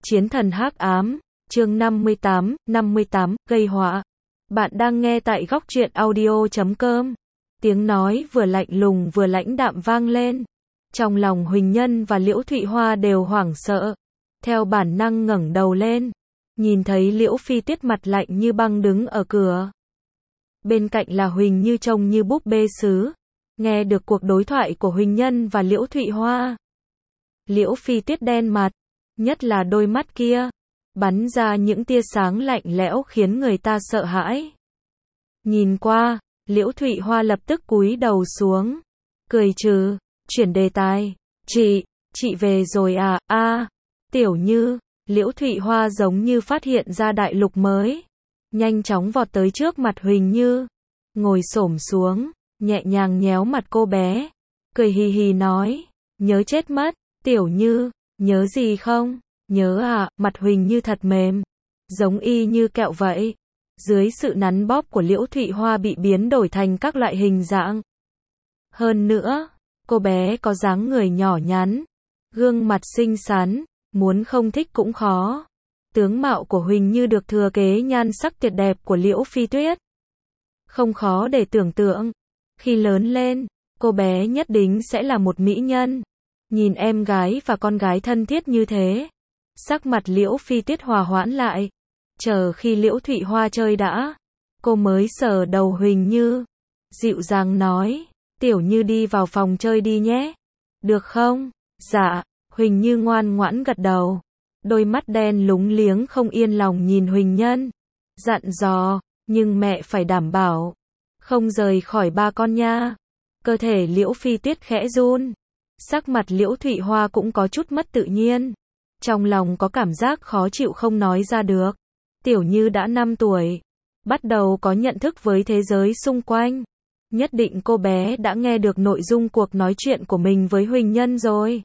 Chiến thần hắc ám, chương 58, gây họa. Bạn đang nghe tại góc truyện audio.com. Tiếng nói vừa lạnh lùng vừa lãnh đạm vang lên. Trong lòng Huỳnh Nhân và Liễu Thụy Hoa đều hoảng sợ. Theo bản năng ngẩng đầu lên. Nhìn thấy Liễu Phi Tiết mặt lạnh như băng đứng ở cửa. Bên cạnh là Huỳnh Như trông như búp bê sứ. Nghe được cuộc đối thoại của Huỳnh Nhân và Liễu Thụy Hoa. Liễu Phi Tiết đen mặt. Nhất là đôi mắt kia. Bắn ra những tia sáng lạnh lẽo khiến người ta sợ hãi. Nhìn qua, Liễu Thụy Hoa lập tức cúi đầu xuống. Cười trừ, chuyển đề tài. Chị về rồi à, Tiểu Như, Liễu Thụy Hoa giống như phát hiện ra đại lục mới. Nhanh chóng vọt tới trước mặt Huỳnh Như. Ngồi xổm xuống, nhẹ nhàng nhéo mặt cô bé. Cười hì hì nói, nhớ chết mất, Tiểu Như, nhớ gì không? Nhớ à, mặt Huỳnh Như thật mềm. Giống y như kẹo vậy. Dưới sự nắn bóp của Liễu Thụy Hoa bị biến đổi thành các loại hình dạng. Hơn nữa, cô bé có dáng người nhỏ nhắn. Gương mặt xinh xắn, muốn không thích cũng khó. Tướng mạo của Huỳnh Như được thừa kế nhan sắc tuyệt đẹp của Liễu Phi Tuyết. Không khó để tưởng tượng. Khi lớn lên, cô bé nhất định sẽ là một mỹ nhân. Nhìn em gái và con gái thân thiết như thế. Sắc mặt Liễu Phi Tiết hòa hoãn lại. Chờ khi Liễu Thụy Hoa chơi đã. Cô mới sờ đầu Huỳnh Như. Dịu dàng nói, Tiểu Như đi vào phòng chơi đi nhé. Được không? Dạ. Huỳnh Như ngoan ngoãn gật đầu. Đôi mắt đen lúng liếng không yên lòng nhìn Huỳnh Nhân. Dặn dò, nhưng mẹ phải đảm bảo. Không rời khỏi ba con nha. Cơ thể Liễu Phi Tiết khẽ run. Sắc mặt Liễu Thụy Hoa cũng có chút mất tự nhiên. Trong lòng có cảm giác khó chịu không nói ra được. Tiểu Như đã 5 tuổi. Bắt đầu có nhận thức với thế giới xung quanh. Nhất định cô bé đã nghe được nội dung cuộc nói chuyện của mình với Huỳnh Nhân rồi.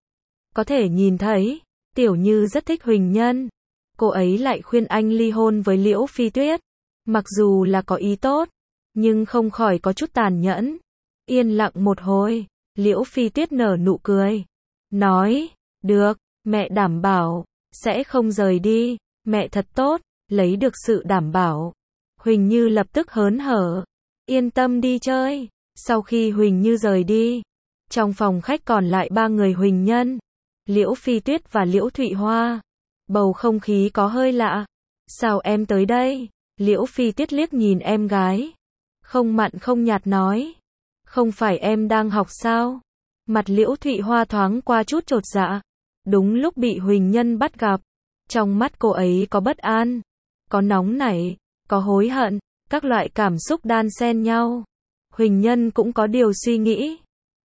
Có thể nhìn thấy, Tiểu Như rất thích Huỳnh Nhân. Cô ấy lại khuyên anh ly hôn với Liễu Phi Tuyết. Mặc dù là có ý tốt, nhưng không khỏi có chút tàn nhẫn. Yên lặng một hồi, Liễu Phi Tuyết nở nụ cười. Nói, được. Mẹ đảm bảo, sẽ không rời đi, mẹ thật tốt, lấy được sự đảm bảo. Huỳnh Như lập tức hớn hở, yên tâm đi chơi. Sau khi Huỳnh Như rời đi, trong phòng khách còn lại 3 người Huỳnh Nhân, Liễu Phi Tuyết và Liễu Thụy Hoa. Bầu không khí có hơi lạ. Sao em tới đây? Liễu Phi Tuyết liếc nhìn em gái. Không mặn không nhạt nói. Không phải em đang học sao? Mặt Liễu Thụy Hoa thoáng qua chút chột dạ. Đúng lúc bị Huỳnh Nhân bắt gặp. Trong mắt cô ấy có bất an, có nóng nảy, có hối hận, các loại cảm xúc đan xen nhau. Huỳnh Nhân cũng có điều suy nghĩ.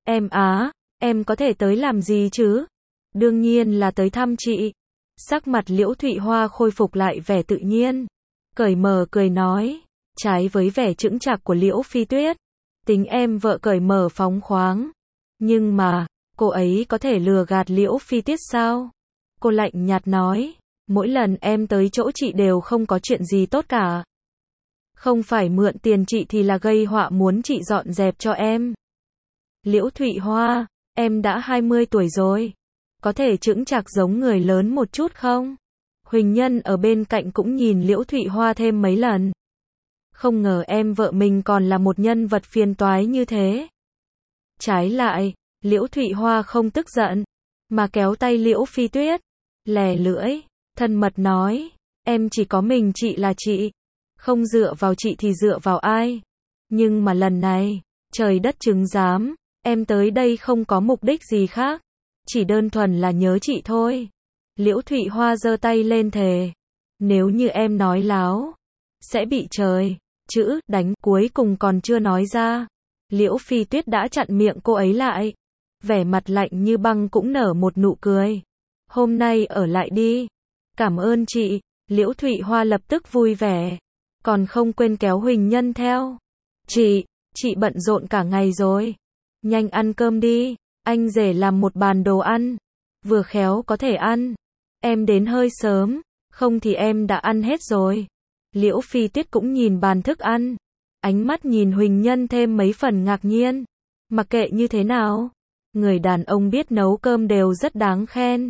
Em có thể tới làm gì chứ? Đương nhiên là tới thăm chị. Sắc mặt Liễu Thụy Hoa khôi phục lại vẻ tự nhiên. Cởi mở cười nói. Trái với vẻ chững chạc của Liễu Phi Tuyết. Tính em vợ cởi mở phóng khoáng. Nhưng mà, cô ấy có thể lừa gạt Liễu Phi Tiết sao? Cô lạnh nhạt nói, mỗi lần em tới chỗ chị đều không có chuyện gì tốt cả. Không phải mượn tiền chị thì là gây họa muốn chị dọn dẹp cho em. Liễu Thụy Hoa, em đã 20 tuổi rồi. Có thể chững chạc giống người lớn một chút không? Huỳnh Nhân ở bên cạnh cũng nhìn Liễu Thụy Hoa thêm mấy lần. Không ngờ em vợ mình còn là một nhân vật phiền toái như thế. Trái lại, Liễu Thụy Hoa không tức giận, mà kéo tay Liễu Phi Tuyết, lè lưỡi, thân mật nói, em chỉ có mình chị là chị, không dựa vào chị thì dựa vào ai. Nhưng mà lần này, trời đất chứng giám, em tới đây không có mục đích gì khác, chỉ đơn thuần là nhớ chị thôi. Liễu Thụy Hoa giơ tay lên thề, nếu như em nói láo, sẽ bị trời, chữ, đánh, cuối cùng còn chưa nói ra. Liễu Phi Tuyết đã chặn miệng cô ấy lại. Vẻ mặt lạnh như băng cũng nở một nụ cười. Hôm nay ở lại đi. Cảm ơn chị. Liễu Thụy Hoa lập tức vui vẻ. Còn không quên kéo Huỳnh Nhân theo. Chị bận rộn cả ngày rồi. Nhanh ăn cơm đi. Anh rể làm một bàn đồ ăn. Vừa khéo có thể ăn. Em đến hơi sớm. Không thì em đã ăn hết rồi. Liễu Phi Tuyết cũng nhìn bàn thức ăn. Ánh mắt nhìn Huỳnh Nhân thêm mấy phần ngạc nhiên. Mặc kệ như thế nào, người đàn ông biết nấu cơm đều rất đáng khen.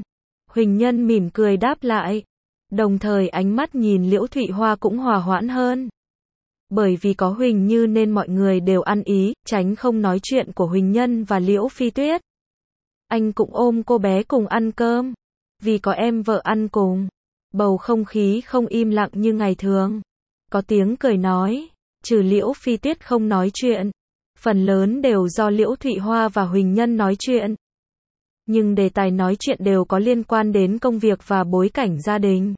Huỳnh Nhân mỉm cười đáp lại. Đồng thời ánh mắt nhìn Liễu Thụy Hoa cũng hòa hoãn hơn. Bởi vì có Huỳnh Như nên mọi người đều ăn ý, tránh không nói chuyện của Huỳnh Nhân và Liễu Phi Tuyết. Anh cũng ôm cô bé cùng ăn cơm. Vì có em vợ ăn cùng. Bầu không khí không im lặng như ngày thường. Có tiếng cười nói. Trừ Liễu Phi Tuyết không nói chuyện. Phần lớn đều do Liễu Thụy Hoa và Huỳnh Nhân nói chuyện. Nhưng đề tài nói chuyện đều có liên quan đến công việc và bối cảnh gia đình.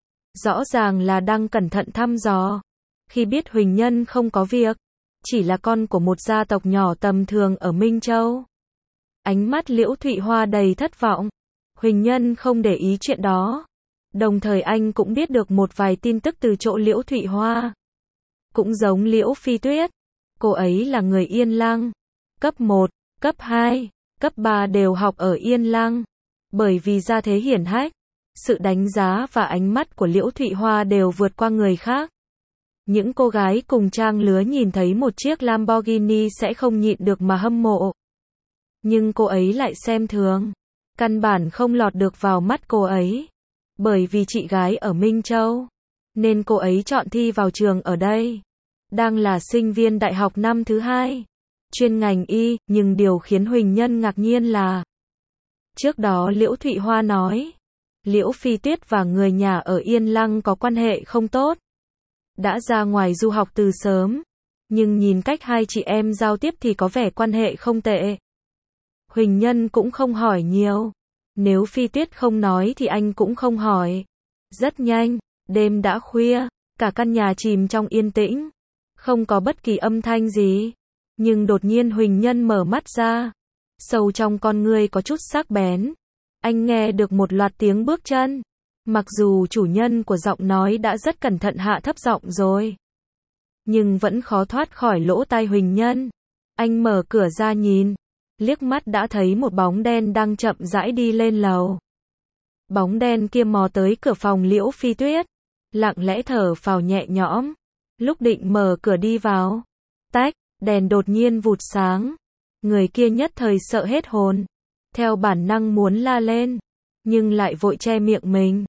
Rõ ràng là đang cẩn thận thăm dò. Khi biết Huỳnh Nhân không có việc, chỉ là con của một gia tộc nhỏ tầm thường ở Minh Châu. Ánh mắt Liễu Thụy Hoa đầy thất vọng. Huỳnh Nhân không để ý chuyện đó. Đồng thời anh cũng biết được một vài tin tức từ chỗ Liễu Thụy Hoa. Cũng giống Liễu Phi Tuyết. Cô ấy là người Yên Lăng. Cấp 1, cấp 2, cấp 3 đều học ở Yên Lăng. Bởi vì gia thế hiển hách, sự đánh giá và ánh mắt của Liễu Thụy Hoa đều vượt qua người khác. Những cô gái cùng trang lứa nhìn thấy một chiếc Lamborghini sẽ không nhịn được mà hâm mộ. Nhưng cô ấy lại xem thường. Căn bản không lọt được vào mắt cô ấy. Bởi vì chị gái ở Minh Châu. Nên cô ấy chọn thi vào trường ở đây. Đang là sinh viên đại học năm thứ 2. Chuyên ngành y, nhưng điều khiến Huỳnh Nhân ngạc nhiên là. Trước đó Liễu Thụy Hoa nói. Liễu Phi Tuyết và người nhà ở Yên Lăng có quan hệ không tốt. Đã ra ngoài du học từ sớm. Nhưng nhìn cách hai chị em giao tiếp thì có vẻ quan hệ không tệ. Huỳnh Nhân cũng không hỏi nhiều. Nếu Phi Tuyết không nói thì anh cũng không hỏi. Rất nhanh, đêm đã khuya, cả căn nhà chìm trong yên tĩnh. Không có bất kỳ âm thanh gì. Nhưng đột nhiên Huỳnh Nhân mở mắt ra. Sâu trong con ngươi có chút sắc bén. Anh nghe được một loạt tiếng bước chân. Mặc dù chủ nhân của giọng nói đã rất cẩn thận hạ thấp giọng rồi. Nhưng vẫn khó thoát khỏi lỗ tai Huỳnh Nhân. Anh mở cửa ra nhìn. Liếc mắt đã thấy một bóng đen đang chậm rãi đi lên lầu. Bóng đen kia mò tới cửa phòng Liễu Phi Tuyết. Lặng lẽ thở phào nhẹ nhõm. Lúc định mở cửa đi vào. Tách, đèn đột nhiên vụt sáng. Người kia nhất thời sợ hết hồn. Theo bản năng muốn la lên. Nhưng lại vội che miệng mình.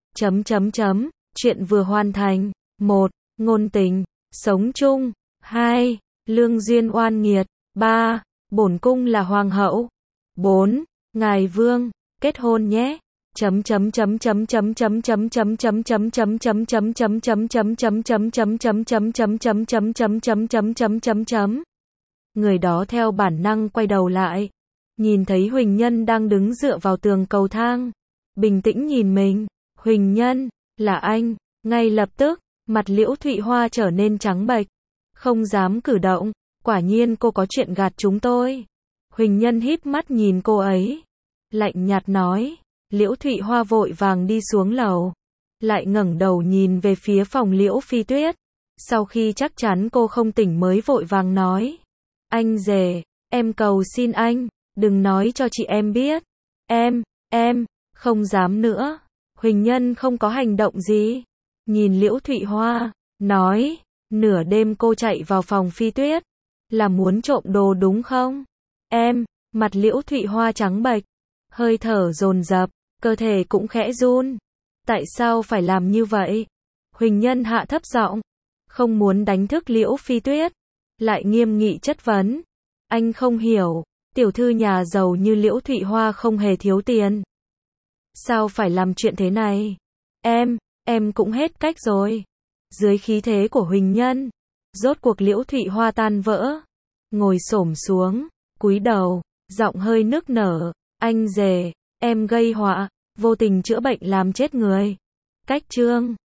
Chuyện vừa hoàn thành. 1. Ngôn tình. Sống chung. 2. Lương duyên oan nghiệt. 3. Bổn cung là hoàng hậu. 4. Ngài vương, kết hôn nhé. Người đó theo bản năng quay đầu lại, nhìn thấy Huỳnh Nhân đang đứng dựa vào tường cầu thang, bình tĩnh nhìn mình. Huỳnh Nhân, là anh. Ngay lập tức, mặt Liễu Thụy Hoa trở nên trắng bệch, không dám cử động. Quả nhiên cô có chuyện gạt chúng tôi. Huỳnh Nhân híp mắt nhìn cô ấy, lạnh nhạt nói. Liễu Thụy Hoa vội vàng đi xuống lầu, lại ngẩng đầu nhìn về phía phòng Liễu Phi Tuyết. Sau khi chắc chắn cô không tỉnh mới vội vàng nói. Anh rể, em cầu xin anh, đừng nói cho chị em biết. Em, không dám nữa. Huỳnh Nhân không có hành động gì. Nhìn Liễu Thụy Hoa, nói. Nửa đêm cô chạy vào phòng Phi Tuyết. Là muốn trộm đồ đúng không? Mặt Liễu Thụy Hoa trắng bệch, hơi thở dồn dập, cơ thể cũng khẽ run. Tại sao phải làm như vậy? Huỳnh Nhân hạ thấp giọng, không muốn đánh thức Liễu Phi Tuyết, lại nghiêm nghị chất vấn. Anh không hiểu, tiểu thư nhà giàu như Liễu Thụy Hoa không hề thiếu tiền. Sao phải làm chuyện thế này? Em cũng hết cách rồi. Dưới khí thế của Huỳnh Nhân, rốt cuộc Liễu Thụy Hoa tan vỡ, ngồi xổm xuống, cúi đầu, giọng hơi nức nở. Anh rể, em gây họa, vô tình chữa bệnh làm chết người. Cách chương